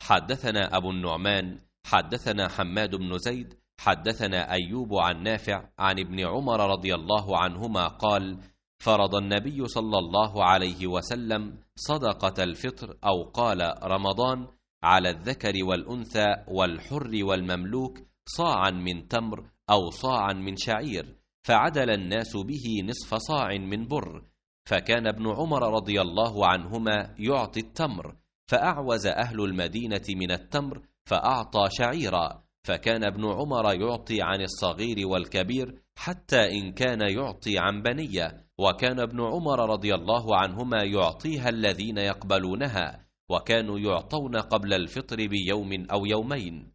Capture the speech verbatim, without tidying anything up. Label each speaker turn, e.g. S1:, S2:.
S1: حدثنا أبو النعمان حدثنا حماد بن زيد حدثنا أيوب عن نافع عن ابن عمر رضي الله عنهما قال: فرض النبي صلى الله عليه وسلم صدقة الفطر أو قال رمضان على الذكر والأنثى والحر والمملوك صاعا من تمر أو صاعا من شعير، فعدل الناس به نصف صاع من بر، فكان ابن عمر رضي الله عنهما يعطي التمر، فأعوز أهل المدينة من التمر فأعطى شعيرا، فكان ابن عمر يعطي عن الصغير والكبير حتى إن كان يعطي عن بنية، وكان ابن عمر رضي الله عنهما يعطيها الذين يقبلونها، وكانوا يعطون قبل الفطر بيوم أو يومين.